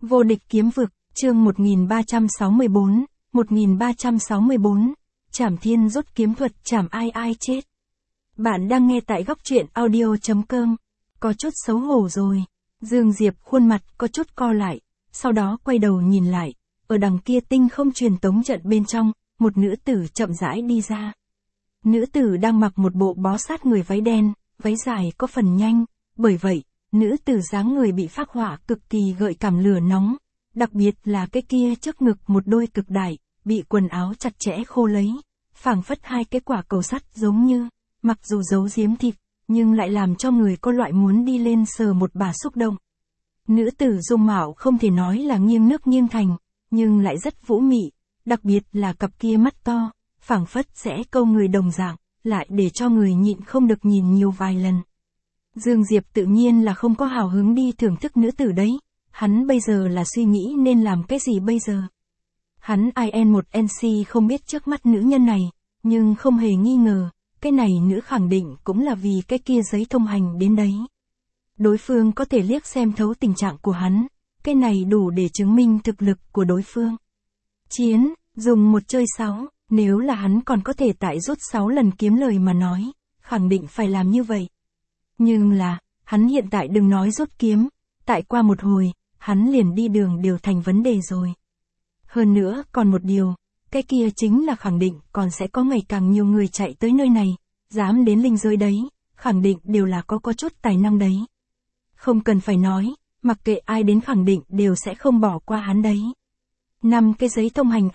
Vô địch kiếm vực, chương 1364, Trảm Thiên rút kiếm thuật trảm ai chết. Bạn đang nghe tại góc truyện audio.com. Có chút xấu hổ rồi. Dương Diệp khuôn mặt có chút co lại, sau đó quay đầu nhìn lại, ở đằng kia tinh không truyền tống trận bên trong, một nữ tử chậm rãi đi ra. Nữ tử đang mặc một bộ bó sát người váy đen, váy dài có phần nhanh, bởi vậy, nữ tử dáng người bị phác họa cực kỳ gợi cảm lửa nóng, đặc biệt là cái kia trước ngực một đôi cực đại, bị quần áo chặt chẽ khô lấy, phảng phất hai cái quả cầu sắt giống như, mặc dù giấu giếm thịt, nhưng lại làm cho người có loại muốn đi lên sờ một bà xúc động. Nữ tử dung mạo không thể nói là nghiêng nước nghiêng thành, nhưng lại rất vũ mị, đặc biệt là cặp kia mắt to, phảng phất sẽ câu người đồng dạng, lại để cho người nhịn không được nhìn nhiều vài lần. Dương Diệp tự nhiên là không có hào hứng đi thưởng thức nữ tử đấy, hắn bây giờ là suy nghĩ nên làm cái gì bây giờ. Hắn IN1NC không biết trước mắt nữ nhân này, nhưng không hề nghi ngờ, cái này nữ khẳng định cũng là vì cái kia giấy thông hành đến đấy. Đối phương có thể liếc xem thấu tình trạng của hắn, cái này đủ để chứng minh thực lực của đối phương. Chiến, dùng một chơi 6, nếu là hắn còn có thể tại rút 6 lần kiếm lời mà nói, khẳng định phải làm như vậy. Nhưng là, hắn hiện tại đừng nói rút kiếm, tại qua một hồi, hắn liền đi đường đều thành vấn đề rồi. Hơn nữa, còn một điều, cái kia chính là khẳng định còn sẽ có ngày càng nhiều người chạy tới nơi này, dám đến linh giới đấy, khẳng định đều là có chút tài năng đấy. Không cần phải nói, mặc kệ ai đến khẳng định đều sẽ không bỏ qua hắn đấy. 5 cái giấy thông hành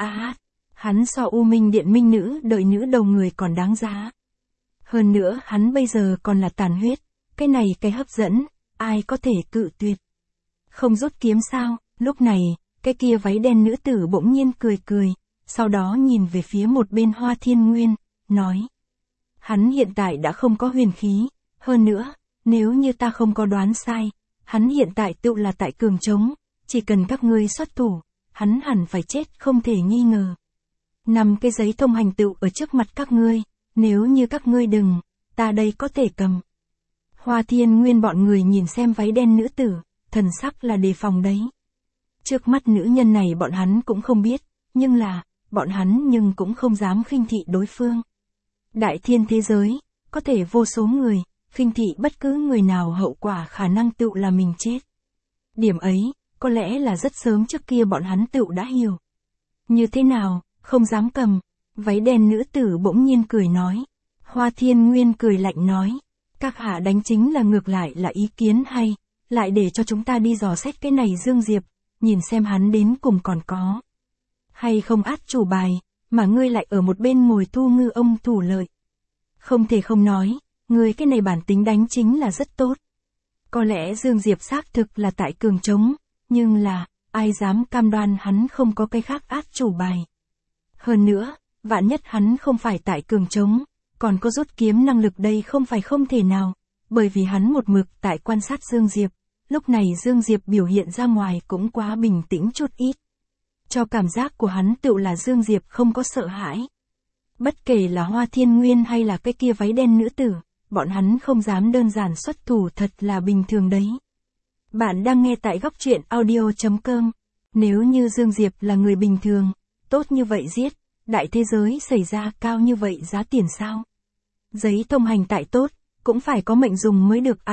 hắn so U Minh Điện Minh Nữ đợi nữ đầu người còn đáng giá. Hơn nữa hắn bây giờ còn là tàn huyết, cái này cái hấp dẫn, ai có thể cự tuyệt. Không rút kiếm sao, lúc này, cái kia váy đen nữ tử bỗng nhiên cười, sau đó nhìn về phía một bên Hoa Thiên Nguyên, nói. Hắn hiện tại đã không có huyền khí, hơn nữa, nếu như ta không có đoán sai, hắn hiện tại tự là tại cường trống, chỉ cần các ngươi xuất thủ, hắn hẳn phải chết không thể nghi ngờ. 5 cái giấy thông hành tựu ở trước mặt các ngươi, nếu như các ngươi đừng, ta đây có thể cầm. Hoa Thiên Nguyên bọn người nhìn xem váy đen nữ tử, thần sắc là đề phòng đấy. Trước mắt nữ nhân này bọn hắn cũng không biết, nhưng là, bọn hắn nhưng cũng không dám khinh thị đối phương. Đại thiên thế giới, có thể vô số người, khinh thị bất cứ người nào hậu quả khả năng tựu là mình chết. Điểm ấy, có lẽ là rất sớm trước kia bọn hắn tựu đã hiểu. Như thế nào, không dám cầm, váy đen nữ tử bỗng nhiên cười nói. Hoa Thiên Nguyên cười lạnh nói, các hạ đánh chính là ngược lại là ý kiến hay, lại để cho chúng ta đi dò xét cái này Dương Diệp, nhìn xem hắn đến cùng còn có hay không át chủ bài, mà ngươi lại ở một bên ngồi thu ngư ông thủ lợi. Không thể không nói, ngươi cái này bản tính đánh chính là rất tốt. Có lẽ Dương Diệp xác thực là tại cường trống, nhưng là, ai dám cam đoan hắn không có cái khác át chủ bài. Hơn nữa, vạn nhất hắn không phải tại cường trống, còn có rút kiếm năng lực đây không phải không thể nào, bởi vì hắn một mực tại quan sát Dương Diệp, lúc này Dương Diệp biểu hiện ra ngoài cũng quá bình tĩnh chút ít. Cho cảm giác của hắn tựu là Dương Diệp không có sợ hãi. Bất kể là Hoa Thiên Nguyên hay là cái kia váy đen nữ tử, bọn hắn không dám đơn giản xuất thủ thật là bình thường đấy. Bạn đang nghe tại góc truyện audio.com. Nếu như Dương Diệp là người bình thường, tốt như vậy giết, đại thế giới xảy ra cao như vậy giá tiền sao? Giấy thông hành tại tốt, cũng phải có mệnh dùng mới được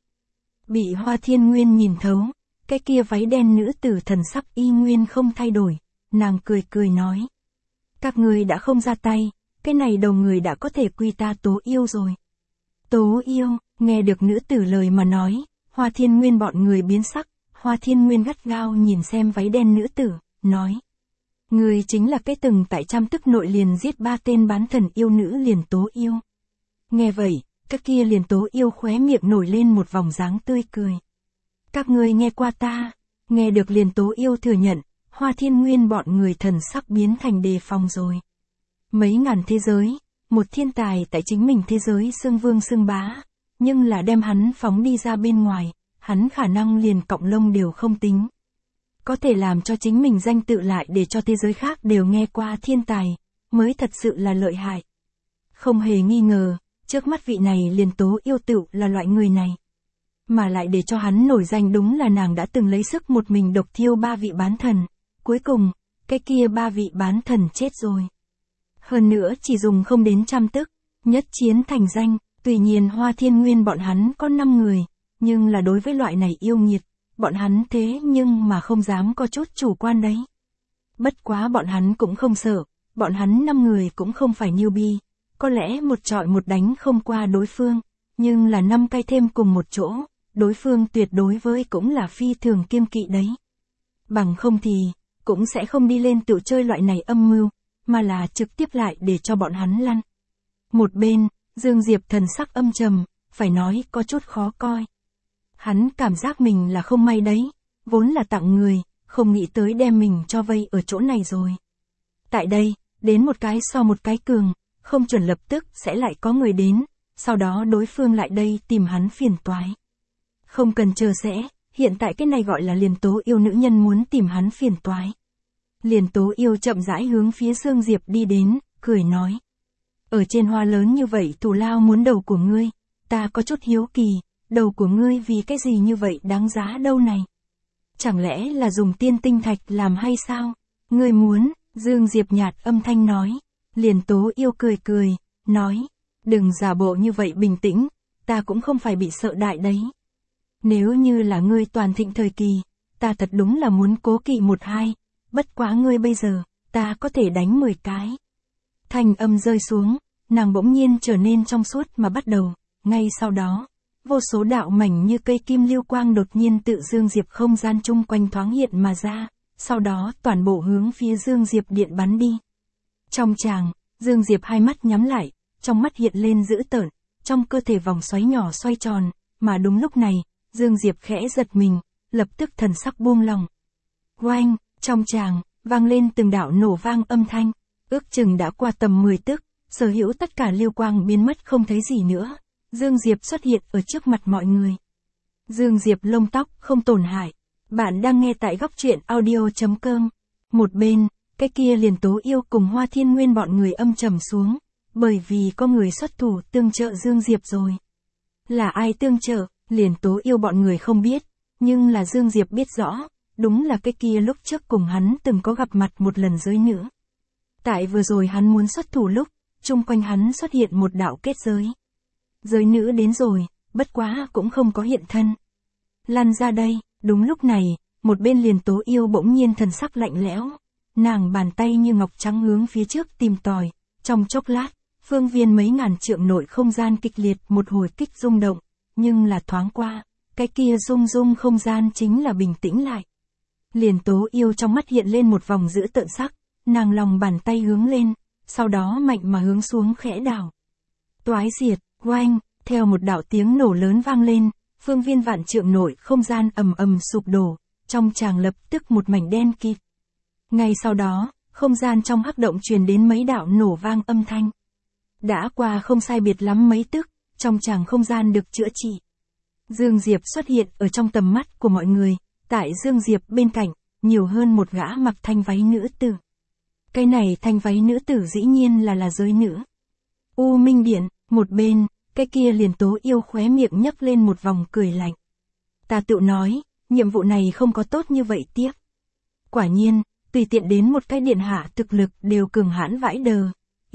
Bị Hoa Thiên Nguyên nhìn thấu, cái kia váy đen nữ tử thần sắc y nguyên không thay đổi, nàng cười nói. Các ngươi đã không ra tay, cái này đầu người đã có thể quy ta Tố Yêu rồi. Tố Yêu, nghe được nữ tử lời mà nói, Hoa Thiên Nguyên bọn người biến sắc, Hoa Thiên Nguyên gắt gao nhìn xem váy đen nữ tử, nói. Người chính là cái từng tại trăm tức nội liền giết 3 tên bán thần yêu nữ liền Tố Yêu. Nghe vậy, các kia liền Tố Yêu khóe miệng nổi lên một vòng dáng tươi cười. Các ngươi nghe qua ta, nghe được liền Tố Yêu thừa nhận, Hoa Thiên Nguyên bọn người thần sắc biến thành đề phòng rồi. Mấy ngàn thế giới, một thiên tài tại chính mình thế giới xưng vương xưng bá, nhưng là đem hắn phóng đi ra bên ngoài, hắn khả năng liền cọng lông đều không tính. Có thể làm cho chính mình danh tự lại để cho thế giới khác đều nghe qua thiên tài, mới thật sự là lợi hại. Không hề nghi ngờ, trước mắt vị này liền Tố Yêu tựu là loại người này. mà lại để cho hắn nổi danh đúng là nàng đã từng lấy sức một mình độc thiêu 3 vị bán thần. Cuối cùng, cái kia 3 vị bán thần chết rồi. Hơn nữa chỉ dùng không đến trăm tức, nhất chiến thành danh, tuy nhiên Hoa Thiên Nguyên bọn hắn có 5 người, nhưng là đối với loại này yêu nghiệt, bọn hắn thế nhưng mà không dám có chút chủ quan đấy. Bất quá bọn hắn cũng không sợ, bọn hắn 5 người cũng không phải newbie, có lẽ một trọi một đánh không qua đối phương, nhưng là 5 cây thêm cùng một chỗ, đối phương tuyệt đối với cũng là phi thường kiêng kỵ đấy. Bằng không thì, cũng sẽ không đi lên tự chơi loại này âm mưu, mà là trực tiếp lại để cho bọn hắn lăn. Một bên, Dương Diệp thần sắc âm trầm, phải nói có chút khó coi. Hắn cảm giác mình là không may đấy, vốn là tặng người, không nghĩ tới đem mình cho vây ở chỗ này rồi. Tại đây, đến một cái so một cái cường, không chuẩn lập tức sẽ lại có người đến, sau đó đối phương lại đây tìm hắn phiền toái. Không cần chờ sẽ, hiện tại cái này gọi là Liền Tố Yêu nữ nhân muốn tìm hắn phiền toái. Liền Tố Yêu chậm rãi hướng phía Dương Diệp đi đến, cười nói. Ở trên hoa lớn như vậy thù lao muốn đầu của ngươi, ta có chút hiếu kỳ, đầu của ngươi vì cái gì như vậy đáng giá đâu này? Chẳng lẽ là dùng tiên tinh thạch làm hay sao? Ngươi muốn, Dương Diệp nhạt âm thanh nói. Liền Tố Yêu cười cười, nói, đừng giả bộ như vậy bình tĩnh, ta cũng không phải bị sợ đại đấy. Nếu như là ngươi toàn thịnh thời kỳ, ta thật đúng là muốn cố kỵ 1-2, bất quá ngươi bây giờ, ta có thể đánh 10 cái. Thanh âm rơi xuống, nàng bỗng nhiên trở nên trong suốt mà bắt đầu, ngay sau đó, vô số đạo mảnh như cây kim lưu quang đột nhiên tự Dương Diệp không gian chung quanh thoáng hiện mà ra, sau đó toàn bộ hướng phía Dương Diệp điện bắn đi. Trong tràng, Dương Diệp hai mắt nhắm lại, trong mắt hiện lên dữ tợn, trong cơ thể vòng xoáy nhỏ xoay tròn, mà đúng lúc này, Dương Diệp khẽ giật mình, lập tức thần sắc buông lòng. Oanh, trong tràng, vang lên từng đạo nổ vang âm thanh, ước chừng đã qua tầm 10 tức, sở hữu tất cả lưu quang biến mất không thấy gì nữa. Dương Diệp xuất hiện ở trước mặt mọi người. Dương Diệp lông tóc không tổn hại. Bạn đang nghe tại góc truyện audio.com. Một bên, cái kia Liền Tố Yêu cùng Hoa Thiên Nguyên bọn người âm trầm xuống, bởi vì có người xuất thủ tương trợ Dương Diệp rồi. Là ai tương trợ, Liền Tố Yêu bọn người không biết, nhưng là Dương Diệp biết rõ, đúng là cái kia lúc trước cùng hắn từng có gặp mặt một lần giới nữ. Tại vừa rồi hắn muốn xuất thủ lúc, chung quanh hắn xuất hiện một đạo kết giới. Giới nữ đến rồi, bất quá cũng không có hiện thân. Lăn ra đây, đúng lúc này, một bên Liền Tố Yêu bỗng nhiên thần sắc lạnh lẽo. Nàng bàn tay như ngọc trắng hướng phía trước tìm tòi, trong chốc lát, phương viên mấy ngàn trượng nội không gian kịch liệt một hồi kích rung động, nhưng là thoáng qua, cái kia rung không gian chính là bình tĩnh lại. Liền Tố Yêu trong mắt hiện lên một vòng dữ tợn sắc, nàng lòng bàn tay hướng lên, sau đó mạnh mà hướng xuống khẽ đảo. Toái diệt, oanh, theo một đạo tiếng nổ lớn vang lên, phương viên vạn trượng nội không gian ầm ầm sụp đổ, trong tràng lập tức một mảnh đen kịt. Ngay sau đó, không gian trong hắc động truyền đến mấy đạo nổ vang âm thanh. Đã qua không sai biệt lắm mấy tức, trong tràng không gian được chữa trị. Dương Diệp xuất hiện ở trong tầm mắt của mọi người, tại Dương Diệp bên cạnh, nhiều hơn một gã mặc thanh váy nữ tử. Cái này thanh váy nữ tử dĩ nhiên là giới nữ. U Minh Điện, một bên, cái kia Liền Tố Yêu khóe miệng nhấc lên một vòng cười lạnh. Ta tự nói, nhiệm vụ này không có tốt như vậy tiếp. Quả nhiên, tùy tiện đến một cái điện hạ thực lực đều cường hãn vãi đờ.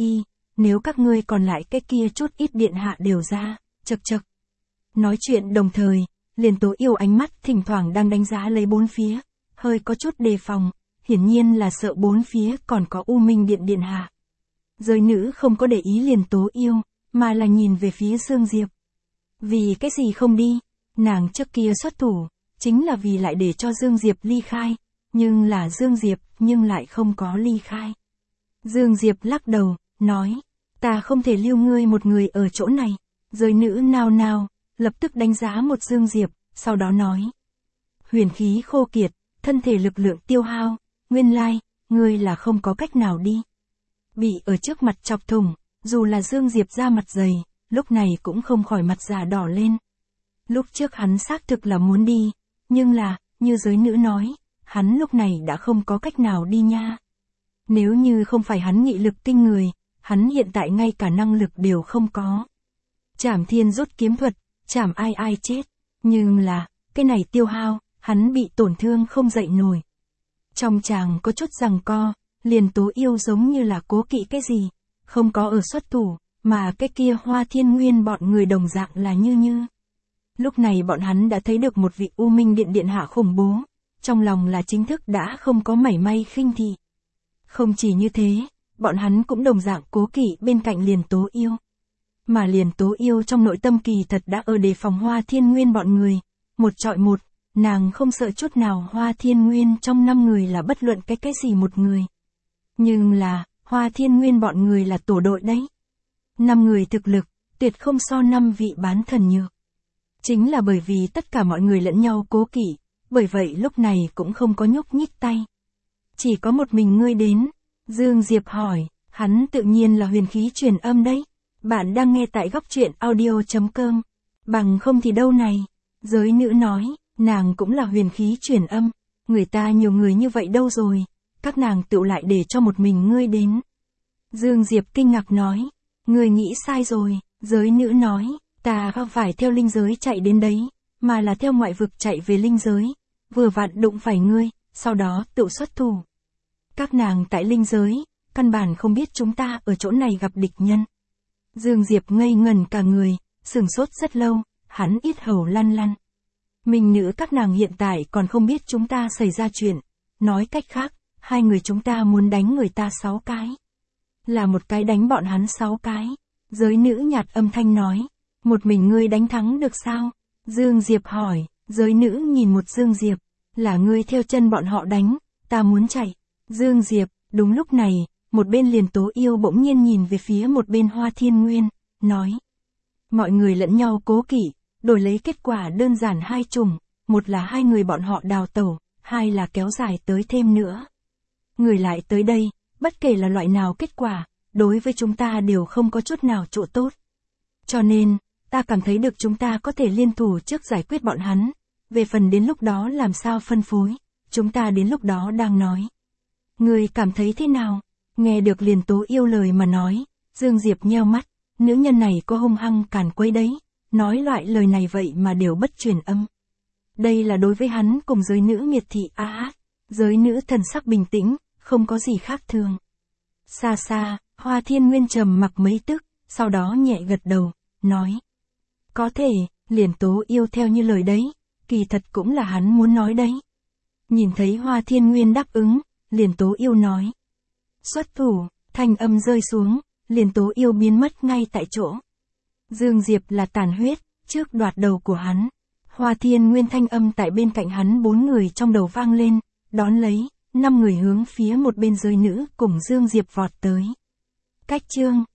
Nếu các ngươi còn lại cái kia chút ít điện hạ đều ra, chậc chậc. Nói chuyện đồng thời, Liền Tố Yêu ánh mắt thỉnh thoảng đang đánh giá lấy bốn phía, hơi có chút đề phòng, hiển nhiên là sợ bốn phía còn có U Minh Điện điện hạ. Giới nữ không có để ý Liền Tố Yêu, mà là nhìn về phía Dương Diệp. Vì cái gì không đi, nàng trước kia xuất thủ, chính là vì lại để cho Dương Diệp ly khai, nhưng là Dương Diệp nhưng lại không có ly khai. Dương Diệp lắc đầu, nói, ta không thể lưu ngươi một người ở chỗ này. Giới nữ nao nao, lập tức đánh giá một Dương Diệp, sau đó nói. Huyền khí khô kiệt, thân thể lực lượng tiêu hao, nguyên lai, ngươi là không có cách nào đi. Bị ở trước mặt chọc thủng, dù là Dương Diệp ra mặt dày, lúc này cũng không khỏi mặt già đỏ lên. Lúc trước hắn xác thực là muốn đi, nhưng là, như giới nữ nói, hắn lúc này đã không có cách nào đi nha. Nếu như không phải hắn nghị lực kinh người, hắn hiện tại ngay cả năng lực đều không có. Trảm Thiên rút kiếm thuật, chảm ai chết. Nhưng là, cái này tiêu hao, hắn bị tổn thương không dậy nổi. Trong chàng có chút giằng co, liền Tố Yêu giống như là cố kỵ cái gì, không có ở xuất thủ, mà cái kia Hoa Thiên Nguyên bọn người đồng dạng là như. Lúc này bọn hắn đã thấy được một vị U Minh Điện điện hạ khủng bố, trong lòng là chính thức đã không có mảy may khinh thị. Không chỉ như thế, bọn hắn cũng đồng dạng cố kỵ bên cạnh liền Tố Yêu. Mà liền Tố Yêu trong nội tâm kỳ thật đã ở đề phòng Hoa Thiên Nguyên bọn người, một trọi một, nàng không sợ chút nào Hoa Thiên Nguyên trong 5 người là bất luận cái gì một người. Nhưng là, Hoa Thiên Nguyên bọn người là tổ đội đấy. 5 người thực lực, tuyệt không so 5 vị bán thần nhược. Chính là bởi vì tất cả mọi người lẫn nhau cố kỵ, bởi vậy lúc này cũng không có nhúc nhích tay. Chỉ có một mình ngươi đến, Dương Diệp hỏi, hắn tự nhiên là huyền khí truyền âm đấy. Bạn đang nghe tại góc truyện audio.com. Bằng không thì đâu này. Giới nữ nói, nàng cũng là huyền khí truyền âm. Người ta nhiều người như vậy đâu rồi. Các nàng tự lại để cho một mình ngươi đến. Dương Diệp kinh ngạc nói, ngươi nghĩ sai rồi. Giới nữ nói, ta không phải theo linh giới chạy đến đấy, mà là theo ngoại vực chạy về linh giới. Vừa vặn đụng phải ngươi, sau đó tự xuất thủ. Các nàng tại linh giới, căn bản không biết chúng ta ở chỗ này gặp địch nhân. Dương Diệp ngây ngẩn cả người, sửng sốt rất lâu, hắn yết hầu lăn lăn. Mình nữ các nàng hiện tại còn không biết chúng ta xảy ra chuyện. Nói cách khác, 2 người chúng ta muốn đánh người ta 6 cái. Là một cái đánh bọn hắn 6 cái. Giới nữ nhạt âm thanh nói, một mình ngươi đánh thắng được sao? Dương Diệp hỏi, giới nữ nhìn một Dương Diệp, là ngươi theo chân bọn họ đánh, ta muốn chạy. Dương Diệp, đúng lúc này, một bên liền Tố Yêu bỗng nhiên nhìn về phía một bên Hoa Thiên Nguyên, nói. Mọi người lẫn nhau cố kỵ, đổi lấy kết quả đơn giản 2 chủng, một là 2 người bọn họ đào tẩu, 2 là kéo dài tới thêm nữa. Người lại tới đây, bất kể là loại nào kết quả, đối với chúng ta đều không có chút nào chỗ tốt. Cho nên, ta cảm thấy được chúng ta có thể liên thủ trước giải quyết bọn hắn, về phần đến lúc đó làm sao phân phối, chúng ta đến lúc đó đang nói. Người cảm thấy thế nào? Nghe được liền Tố Yêu lời mà nói, Dương Diệp nheo mắt, nữ nhân này có hung hăng càn quấy đấy, nói loại lời này vậy mà đều bất truyền âm. Đây là đối với hắn cùng giới nữ miệt thị giới nữ thần sắc bình tĩnh, không có gì khác thường. Xa xa, Hoa Thiên Nguyên trầm mặc mấy tức, sau đó nhẹ gật đầu, nói. Có thể, liền Tố Yêu theo như lời đấy, kỳ thật cũng là hắn muốn nói đấy. Nhìn thấy Hoa Thiên Nguyên đáp ứng, liền Tố Yêu nói. Xuất thủ, thanh âm rơi xuống, liền Tố Yêu biến mất ngay tại chỗ. Dương Diệp là tàn huyết, trước đoạt đầu của hắn. Hoa Thiên Nguyên thanh âm tại bên cạnh hắn 4 người trong đầu vang lên, đón lấy, 5 người hướng phía một bên giới nữ cùng Dương Diệp vọt tới. Cách chương